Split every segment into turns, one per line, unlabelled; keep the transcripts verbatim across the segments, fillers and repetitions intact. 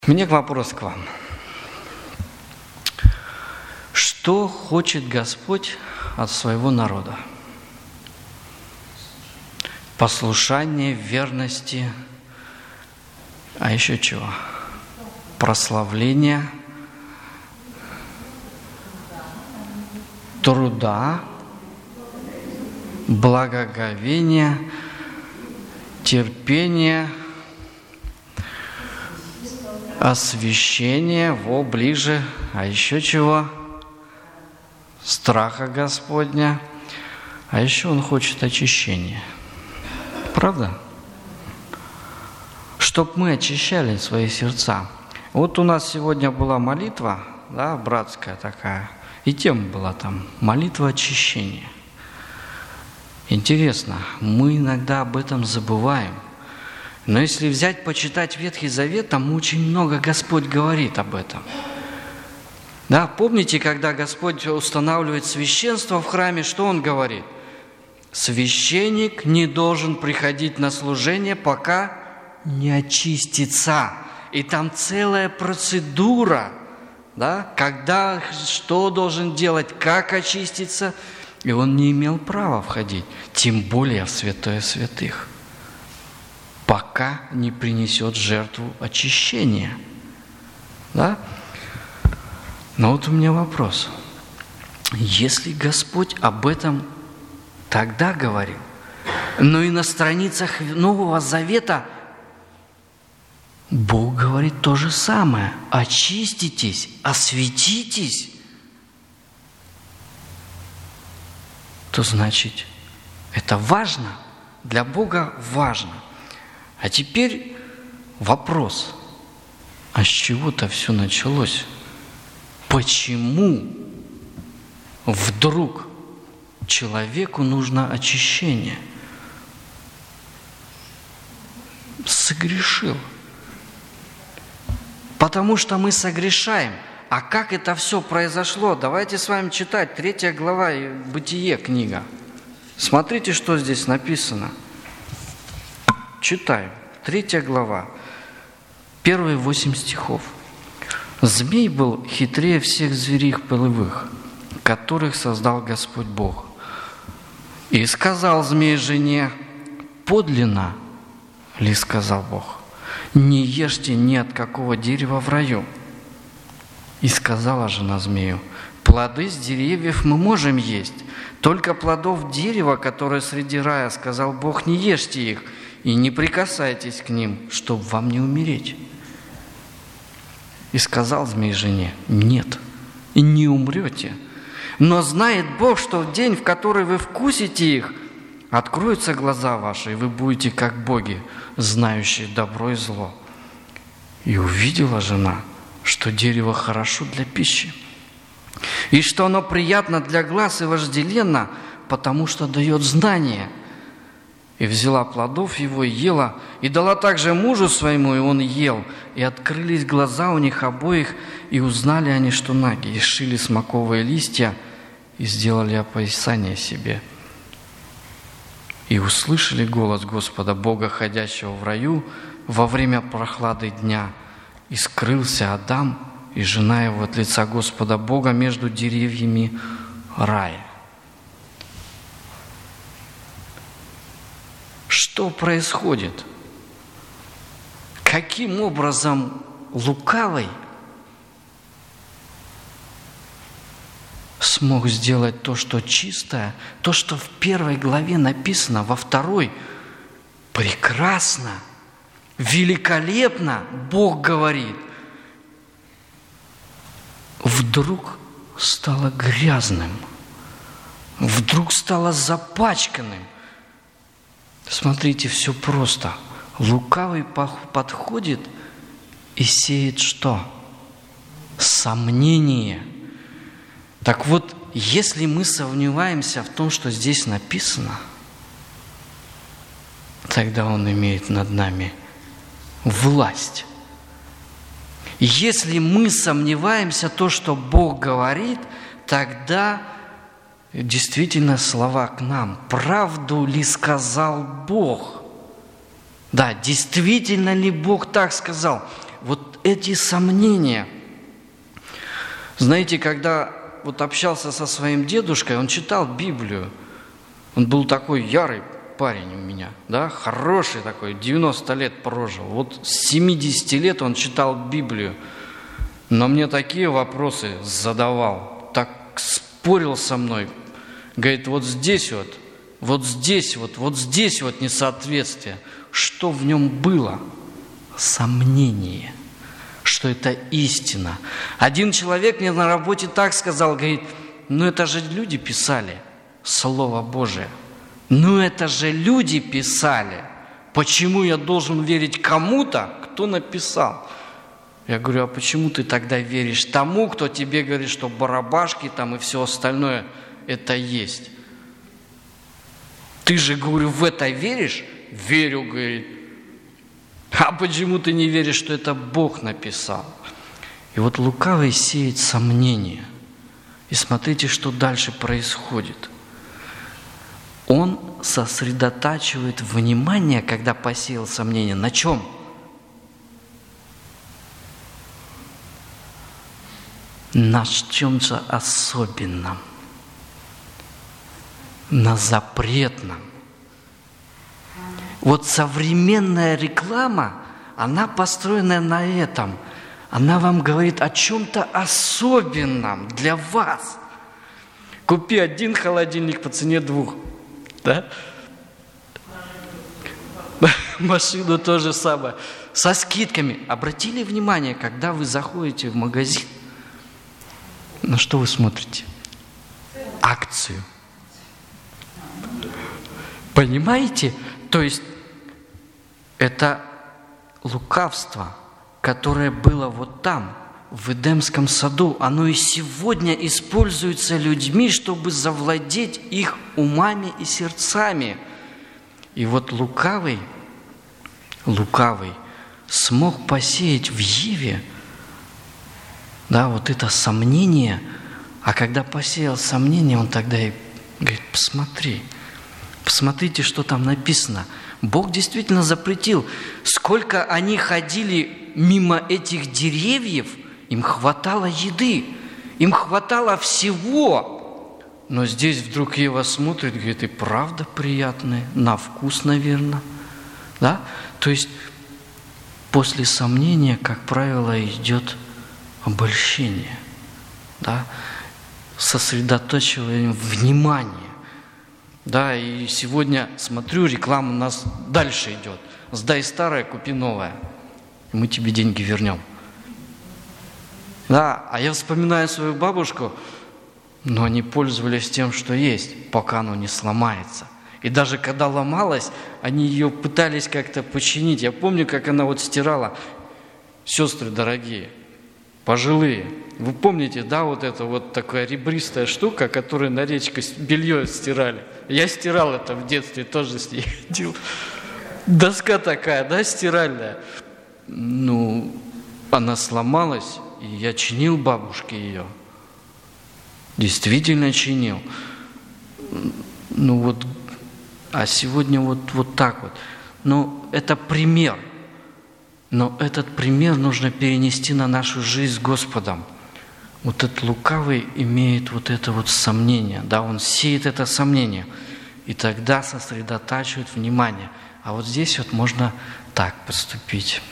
У меня вопрос к вам. Что хочет Господь от своего народа? Послушание, верности, а еще чего? Прославление, труда, благоговения, терпения, освящение, во, ближе, а еще чего? Страха Господня, а еще Он хочет очищения. Правда? Чтоб мы очищали свои сердца. Вот у нас сегодня была молитва, да, братская такая, и тема была там молитва очищения. Интересно, мы иногда об этом забываем. Но если взять, почитать Ветхий Завет, там очень много Господь говорит об этом. Да, помните, когда Господь устанавливает священство в храме, что Он говорит? Священник не должен приходить на служение, пока не очистится. И там целая процедура, да, когда, что должен делать, как очиститься. И он не имел права входить, тем более в святое святых, пока не принесет жертву очищения. Да? Но вот у меня вопрос. Если Господь об этом тогда говорил, но и на страницах Нового Завета Бог говорит то же самое. Очиститесь, осветитесь. То значит, это важно. Для Бога важно. А теперь вопрос. А с чего-то все началось? Почему вдруг человеку нужно очищение? Согрешил. Потому что мы согрешаем. А как это все произошло? Давайте с вами читать. Третья глава Бытие, книга. Смотрите, что здесь написано. Читаем. Третья глава. Первые восемь стихов. «Змей был хитрее всех зверей полевых, которых создал Господь Бог. И сказал змей жене: подлинно ли, сказал Бог, не ешьте ни от какого дерева в раю. И сказала жена змею: плоды с деревьев мы можем есть, только плодов дерева, которое среди рая, сказал Бог, не ешьте их и не прикасайтесь к ним, чтобы вам не умереть. И сказал змей жене: нет, и не умрете. Но знает Бог, что в день, в который вы вкусите их, откроются глаза ваши, и вы будете как боги, знающие добро и зло. И увидела жена, что дерево хорошо для пищи, и что оно приятно для глаз и вожделенно, потому что дает знание. И взяла плодов его и ела, и дала также мужу своему, и он ел. И открылись глаза у них обоих, и узнали они, что наги, и сшили смоковые листья, и сделали опоясание себе. И услышали голос Господа Бога, ходящего в раю, во время прохлады дня. И скрылся Адам и жена его от лица Господа Бога между деревьями рая». Что происходит? Каким образом лукавый смог сделать то, что чистое, то, что в первой главе написано, во второй прекрасно, великолепно, Бог говорит, вдруг стало грязным, вдруг стало запачканным. Смотрите, все просто. Лукавый подходит и сеет что? Сомнение. Так вот, если мы сомневаемся в том, что здесь написано, тогда он имеет над нами власть. Если мы сомневаемся в том, что Бог говорит, тогда действительно слова к нам. Правду ли сказал Бог? Да, действительно ли Бог так сказал? вот эти сомнения. Знаете, когда вот общался со своим дедушкой, он читал Библию. Он был такой ярый парень у меня, да, хороший такой, девяносто лет прожил. Вот с семидесяти лет он читал Библию. Но мне такие вопросы задавал, так спорил со мной. Говорит, вот здесь вот, вот здесь вот, вот здесь вот несоответствие. Что в нем было? Сомнение, что это истина. Один человек мне на работе так сказал, говорит, ну это же люди писали Слово Божие. Ну это же люди писали. Почему я должен верить кому-то, кто написал? Я говорю, а почему ты тогда веришь тому, кто тебе говорит, что барабашки там и все остальное это есть? Ты же, говорю, в это веришь? Верю, говорит. А почему ты не веришь, что это Бог написал? И вот лукавый сеет сомнения. И смотрите, что дальше происходит. Он сосредотачивает внимание, когда посеял сомнения. На чем? На чем-то особенном. На запретном. Вот современная реклама, она построена на этом. Она вам говорит о чем-то особенном для вас. Купи один холодильник по цене двух. Да? Машину то же самое. Со скидками. Обратили внимание, когда вы заходите в магазин, на что вы смотрите? Акцию. Понимаете? То есть это лукавство, которое было вот там, в Эдемском саду, оно и сегодня используется людьми, чтобы завладеть их умами и сердцами. И вот лукавый, лукавый смог посеять в Еве, да, вот это сомнение, а когда посеял сомнение, он тогда и говорит, посмотри, посмотрите, что там написано. Бог действительно запретил. Сколько они ходили мимо этих деревьев, им хватало еды, им хватало всего. Но здесь вдруг Ева смотрит, говорит, и правда приятная, на вкус, наверное. Да? То есть после сомнения, как правило, идет обольщение, да? Сосредотачиваем внимание. Да, и сегодня, смотрю, реклама у нас дальше идет. Сдай старое, купи новое, и мы тебе деньги вернем. Да, а я вспоминаю свою бабушку, но они пользовались тем, что есть, пока оно не сломается. И даже когда ломалось, они ее пытались как-то починить. Я помню, как она вот стирала. Сестры дорогие, пожилые, вы помните, да, вот это вот такая ребристая штука, которую на речке белье стирали? Я стирал это в детстве, тоже с ней ходил. Доска такая, да, стиральная. Ну, она сломалась, и я чинил бабушке ее. Действительно чинил. Ну вот, а сегодня вот, вот так вот. Ну, это пример. Но этот пример нужно перенести на нашу жизнь с Господом. Вот этот лукавый имеет вот это вот сомнение, да, он сеет это сомнение, и тогда сосредотачивает внимание. А вот здесь вот можно так поступить,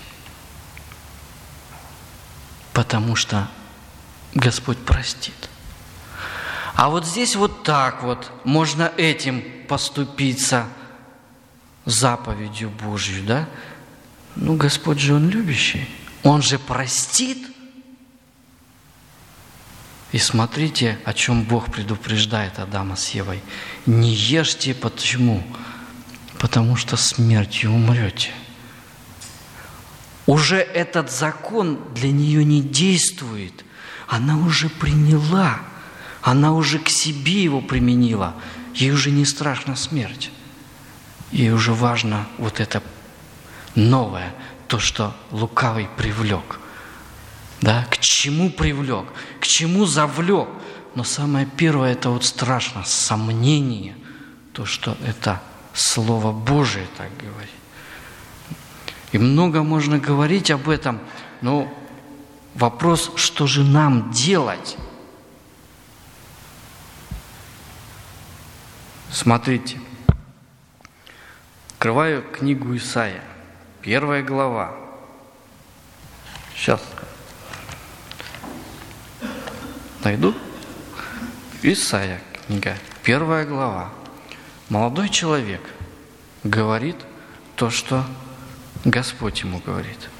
потому что Господь простит. А вот здесь вот так вот можно этим поступиться заповедью Божью, да? Ну, Господь же, Он любящий, Он же простит. И смотрите, о чем Бог предупреждает Адама с Евой. Не ешьте, почему? Потому что смертью умрете. Уже этот закон для нее не действует. Она уже приняла, она уже к себе его применила. Ей уже не страшна смерть. Ей уже важно вот это новое, то, что лукавый привлек. Да? К чему привлек? К чему завлек? Но самое первое, это вот страшно, сомнение, то, что это Слово Божие так говорит. И много можно говорить об этом, Ну, вопрос, что же нам делать? Смотрите. Открываю книгу Исаия, первая глава. Сейчас. Найду. Исаия, книга, первая глава. Молодой человек говорит то, что Господь ему говорит.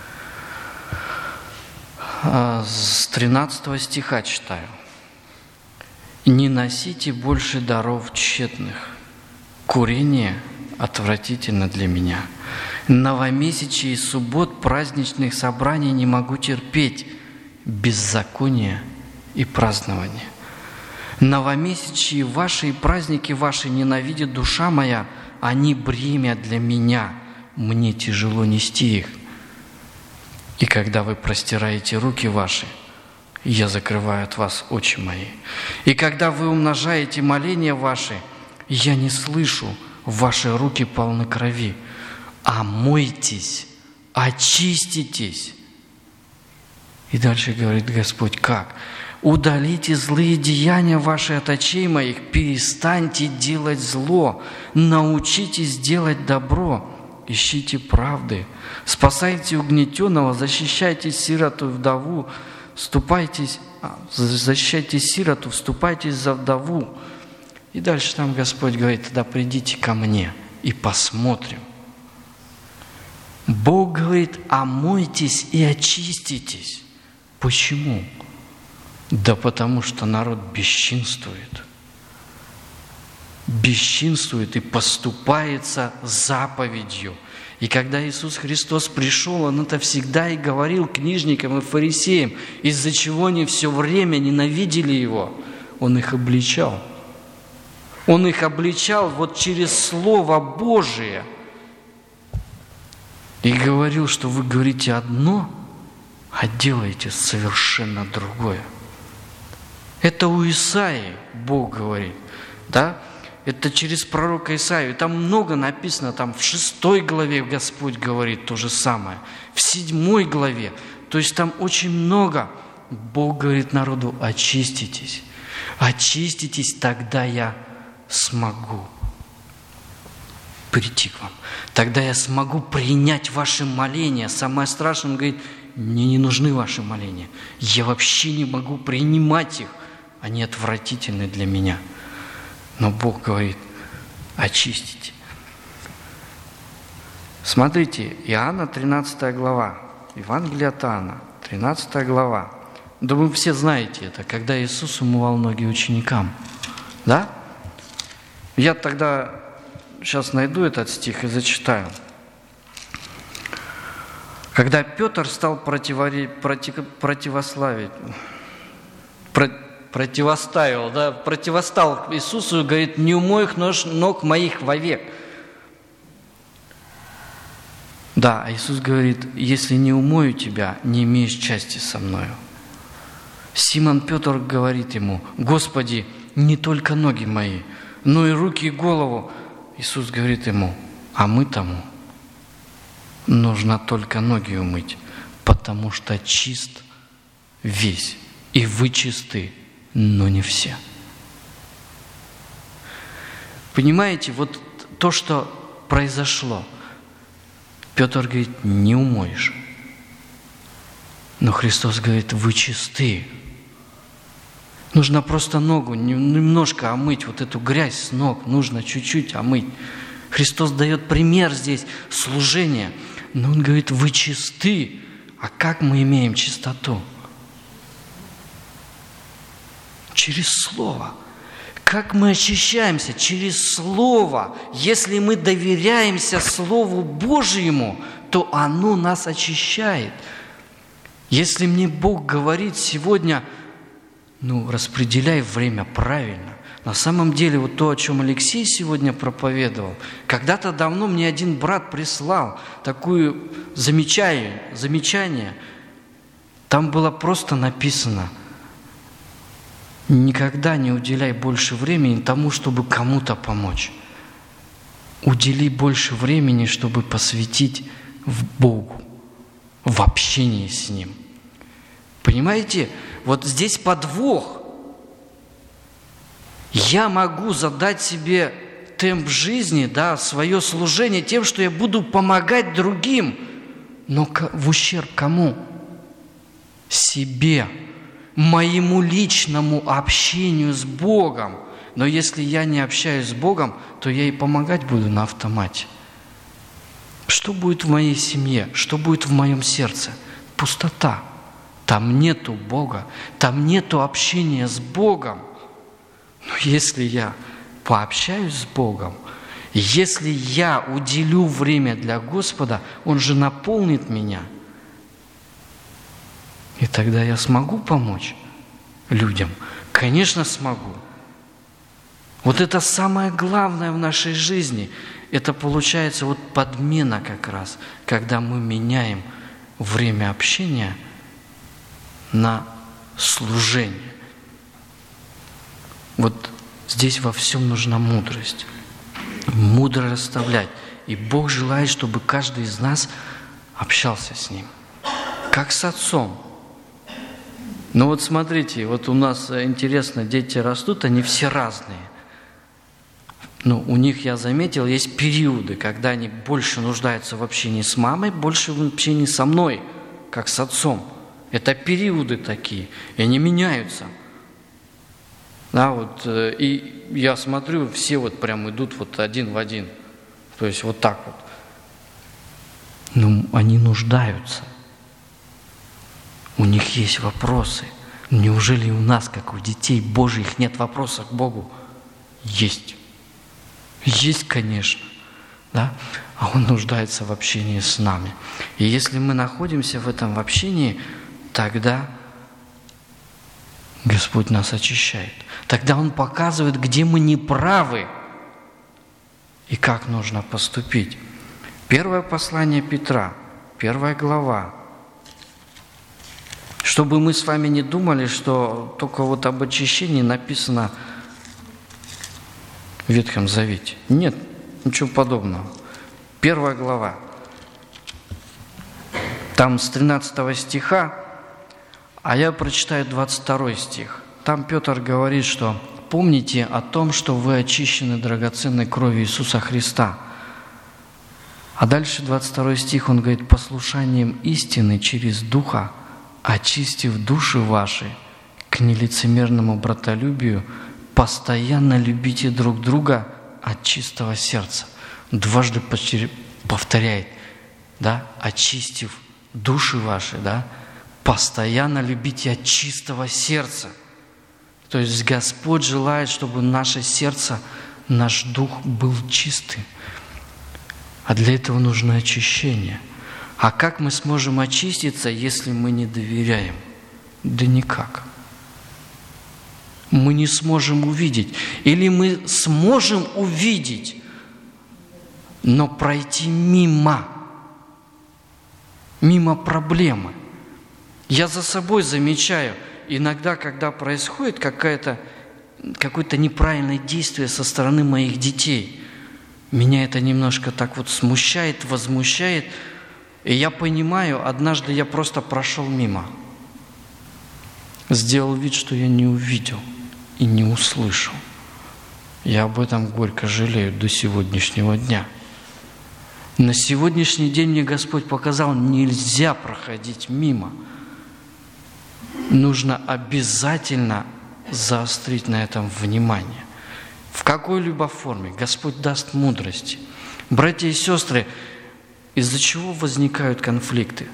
С тринадцатого стиха читаю. «Не носите больше даров тщетных. Курение отвратительно для меня. Новомесячие и суббот праздничных собраний не могу терпеть. Беззаконие и празднование. Новомесячие ваши и праздники ваши ненавидит душа моя. Они бремя для меня. Мне тяжело нести их. И когда вы простираете руки ваши, я закрываю от вас очи мои. И когда вы умножаете моления ваши, я не слышу, ваши руки полны крови. Омойтесь, очиститесь». И дальше говорит Господь, как? «Удалите злые деяния ваши от очей моих, перестаньте делать зло, научитесь делать добро, ищите правды, спасайте угнетенного, защищайте сироту и вдову, вступайтесь, защищайте сироту, вступайтесь за вдову». И дальше там Господь говорит, тогда придите ко мне и посмотрим. Бог говорит, омойтесь и очиститесь. Почему? Да потому что народ бесчинствует. Бесчинствует и поступается заповедью. И когда Иисус Христос пришел, Он это всегда и говорил книжникам и фарисеям, из-за чего они все время ненавидели Его. Он их обличал. Он их обличал вот через Слово Божие. И говорил, что вы говорите одно, а делаете совершенно другое. Это у Исаии Бог говорит, да? Это через пророка Исаию. Там много написано, там в шестой главе Господь говорит то же самое, в седьмой главе. То есть там очень много. Бог говорит народу, очиститесь. Очиститесь, тогда я смогу прийти к вам. Тогда я смогу принять ваши моления. Самое страшное, он говорит, мне не нужны ваши моления. Я вообще не могу принимать их. Они отвратительны для меня. Но Бог говорит, очистите. Смотрите, Иоанна, тринадцатая глава. Евангелие от Иоанна, тринадцатая глава. Да вы все знаете это, когда Иисус умывал ноги ученикам. Да? Я тогда сейчас найду этот стих и зачитаю. Когда Петр стал противори, против, противославить, про, противоставил, да, противостал Иисусу и говорит, не умой их ног, ног моих вовек. Да, а Иисус говорит, если не умою тебя, не имеешь части со мною. Симон Петр говорит ему, Господи, не только ноги мои, но и руки и голову. Иисус говорит ему, а мы тому нужно только ноги умыть, потому что чист весь, и вы чисты, но не все. Понимаете, вот то, что произошло, Петр говорит, не умоешь. Но Христос говорит, вы чисты. Нужно просто ногу немножко омыть, вот эту грязь с ног, нужно чуть-чуть омыть. Христос дает пример здесь служения, но Он говорит, вы чисты. А как мы имеем чистоту? Через Слово. Как мы очищаемся? Через Слово. Если мы доверяемся Слову Божьему, то оно нас очищает. Если мне Бог говорит сегодня, ну, распределяй время правильно. На самом деле, вот то, о чем Алексей сегодня проповедовал, когда-то давно мне один брат прислал такое замечание, замечание. Там было просто написано, никогда не уделяй больше времени тому, чтобы кому-то помочь. Удели больше времени, чтобы посвятить в Богу. в общении с Ним. Понимаете, вот здесь подвох. Я могу задать себе темп жизни, да, свое служение тем, что я буду помогать другим, но в ущерб кому? Себе, моему личному общению с Богом. Но если я не общаюсь с Богом, то я и помогать буду на автомате. Что будет в моей семье? Что будет в моем сердце? Пустота. Там нету Бога, там нету общения с Богом. Но если я пообщаюсь с Богом, если я уделю время для Господа, Он же наполнит меня. И тогда я смогу помочь людям? Конечно, смогу. Вот это самое главное в нашей жизни. Это получается вот подмена как раз, когда мы меняем время общения на служение. Вот здесь во всем нужна мудрость. Мудро расставлять. И Бог желает, чтобы каждый из нас общался с Ним. Как с Отцом. Ну вот смотрите, вот у нас интересно, дети растут, они все разные. Ну, у них, я заметил, есть периоды, когда они больше нуждаются в общении с мамой, больше в общении со мной, как с отцом. Это периоды такие, и они меняются. Да, вот, и я смотрю, все вот прям идут вот один в один. То есть вот так вот. Ну, они нуждаются. У них есть вопросы. Неужели у нас, как у детей Божьих, нет вопросов к Богу? Есть. Есть, конечно. Да? А Он нуждается в общении с нами. И если мы находимся в этом общении, тогда Господь нас очищает. Тогда Он показывает, где мы не правы и как нужно поступить. Первое послание Петра, первая глава. Чтобы мы с вами не думали, что только вот об очищении написано в Ветхом Завете. Нет, ничего подобного. Первая глава. Там с тринадцатого стиха, а я прочитаю двадцать второй стих. Там Петр говорит, что помните о том, что вы очищены драгоценной кровью Иисуса Христа. А дальше двадцать второй стих, он говорит, послушанием истины через Духа, очистив души ваши к нелицемерному братолюбию, постоянно любите друг друга от чистого сердца. Дважды повторяет, да, очистив души ваши, да, постоянно любите от чистого сердца. То есть Господь желает, чтобы наше сердце, наш дух был чистым. А для этого нужно очищение. А как мы сможем очиститься, если мы не доверяем? Да никак. Мы не сможем увидеть. Или мы сможем увидеть, но пройти мимо. Мимо проблемы. Я за собой замечаю, иногда, когда происходит какое-то, какое-то неправильное действие со стороны моих детей, меня это немножко так вот смущает, возмущает, и я понимаю, однажды я просто прошел мимо, сделал вид, что я не увидел и не услышал. Я об этом горько жалею до сегодняшнего дня. На сегодняшний день мне Господь показал, нельзя проходить мимо. Нужно обязательно заострить на этом внимание. В какой-либо форме Господь даст мудрости. Братья и сестры, из-за чего возникают конфликты?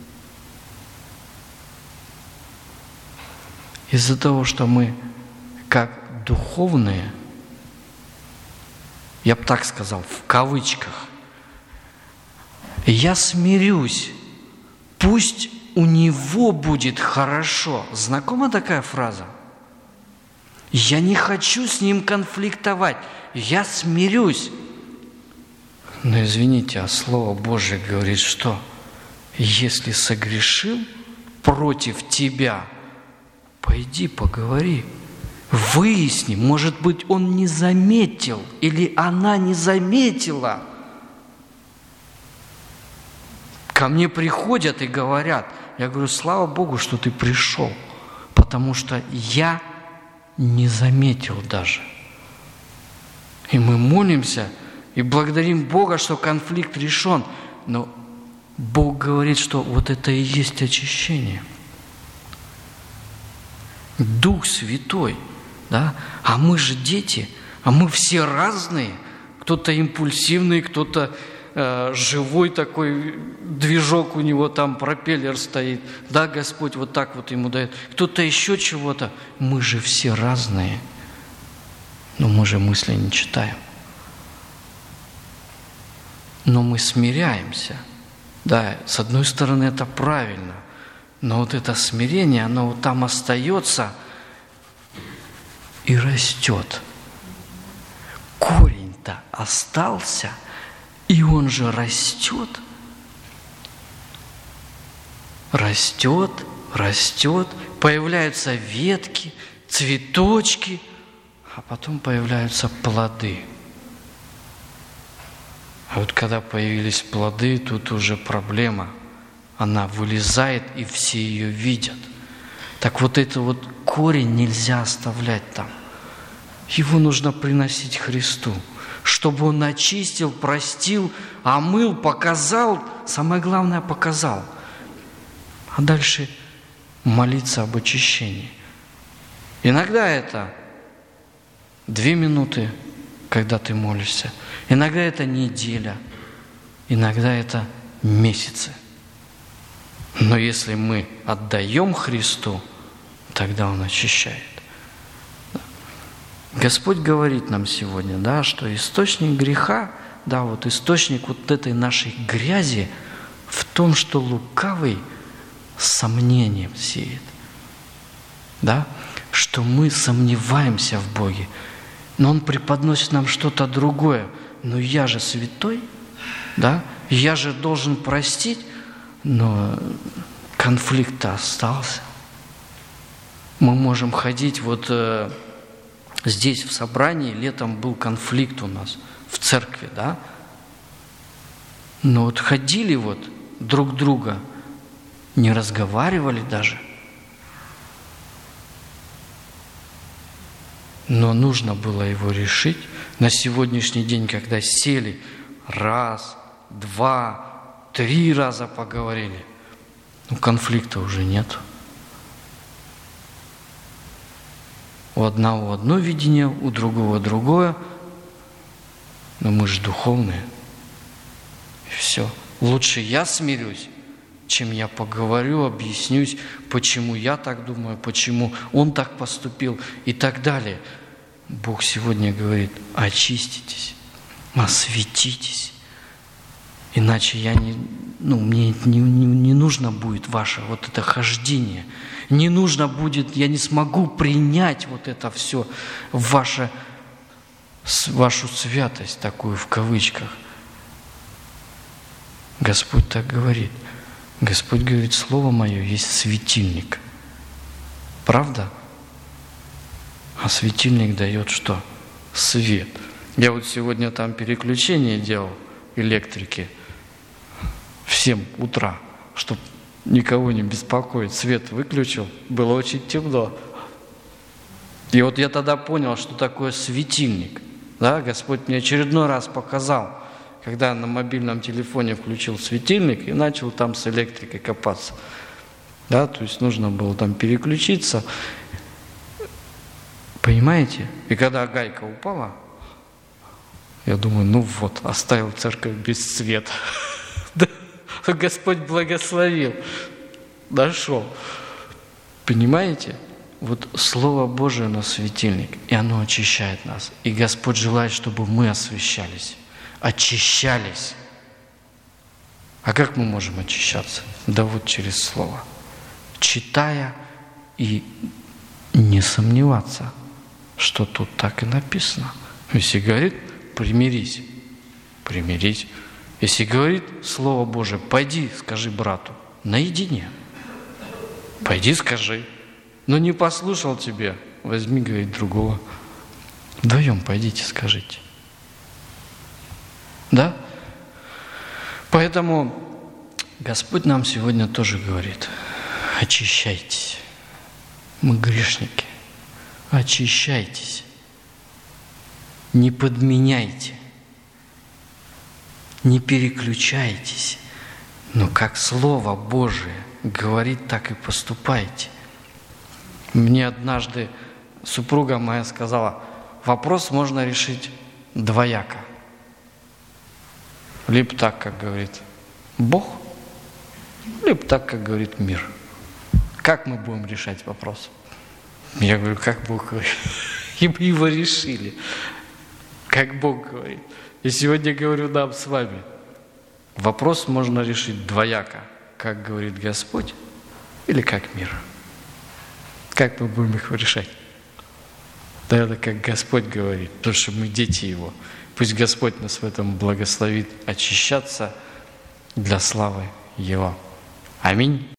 Из-за того, что мы, как духовные, я бы так сказал, в кавычках, я смирюсь, пусть у него будет хорошо. Знакома такая фраза? Я не хочу с ним конфликтовать, я смирюсь. Но извините, а Слово Божие говорит, что если согрешил против тебя, пойди поговори, выясни, может быть, он не заметил или она не заметила. Ко мне приходят и говорят, я говорю, слава Богу, что ты пришел, потому что я не заметил даже. И мы молимся и благодарим Бога, что конфликт решен. Но Бог говорит, что вот это и есть очищение. Дух Святой, да? А мы же дети, а мы все разные. Кто-то импульсивный, кто-то э, живой такой, движок у него там, пропеллер стоит. Да, Господь вот так вот ему дает. Кто-то еще чего-то. Мы же все разные. Но мы же мысли не читаем. Но мы смиряемся. Да, с одной стороны, это правильно. Но вот это смирение, оно вот там остается и растет. Корень-то остался, и он же растет. Растет, растет, появляются ветки, цветочки, а потом появляются плоды. А вот когда появились плоды, тут уже проблема. Она вылезает, и все ее видят. Так вот это вот корень нельзя оставлять там. Его нужно приносить Христу, чтобы Он очистил, простил, омыл, показал. Самое главное, показал. А дальше молиться об очищении. Иногда это две минуты, когда ты молишься. Иногда это неделя. Иногда это месяцы. Но если мы отдаем Христу, тогда Он очищает. Господь говорит нам сегодня, да, что источник греха, да, вот источник вот этой нашей грязи в том, что лукавый сомнением сеет. Да? Что мы сомневаемся в Боге, но Он преподносит нам что-то другое. Но я же святой, да? Я же должен простить, но конфликт-то остался. Мы можем ходить вот э, здесь в собрании, летом был конфликт у нас в церкви, да? Но вот ходили вот друг друга, не разговаривали даже. Но нужно было его решить. На сегодняшний день, когда сели раз, два, три раза поговорили, ну, конфликта уже нет. У одного одно видение, у другого другое. Но мы же духовные. И все. Лучше я смирюсь, чем я поговорю, объяснюсь, почему я так думаю, почему он так поступил и так далее. Бог сегодня говорит, очиститесь, осветитесь, иначе я не, ну, мне не, не, не нужно будет ваше вот это хождение, не нужно будет, я не смогу принять вот это все, ваше, вашу святость такую в кавычках. Господь так говорит. Господь говорит, Слово Мое есть светильник. Правда? А светильник дает что? Свет. Я вот сегодня там переключение делал электрики в семь утра, чтобы никого не беспокоить. Свет выключил, было очень темно. И вот я тогда понял, что такое светильник. Да? Господь мне очередной раз показал, когда на мобильном телефоне включил светильник и начал там с электрикой копаться. Да? То есть нужно было там переключиться. Понимаете? И когда гайка упала, я думаю, ну вот, оставил церковь без света. Господь благословил. Нашел. Понимаете? Вот Слово Божие на светильник, и оно очищает нас. И Господь желает, чтобы мы освящались, очищались. А как мы можем очищаться? Да вот через Слово. Читая и не сомневаться, что тут так и написано. Если говорит, примирись, примирись. Если говорит Слово Божие, пойди, скажи брату, наедине. Пойди, скажи. Но не послушал тебя, возьми, говорит, другого. Вдвоем пойдите, скажите. Да? Поэтому Господь нам сегодня тоже говорит: очищайтесь. Мы грешники. Очищайтесь. Не подменяйте. Не переключайтесь. Но как Слово Божие говорит, так и поступайте. Мне однажды супруга моя сказала: вопрос можно решить двояко. Либо так, как говорит Бог, либо так, как говорит мир. Как мы будем решать вопрос? Я говорю, как Бог говорит. И мы его решили. Как Бог говорит. И сегодня говорю нам с вами. Вопрос можно решить двояко. Как говорит Господь или как мир. Как мы будем их решать? Наверное, как Господь говорит, потому что мы дети Его. Пусть Господь нас в этом благословит очищаться для славы Его. Аминь.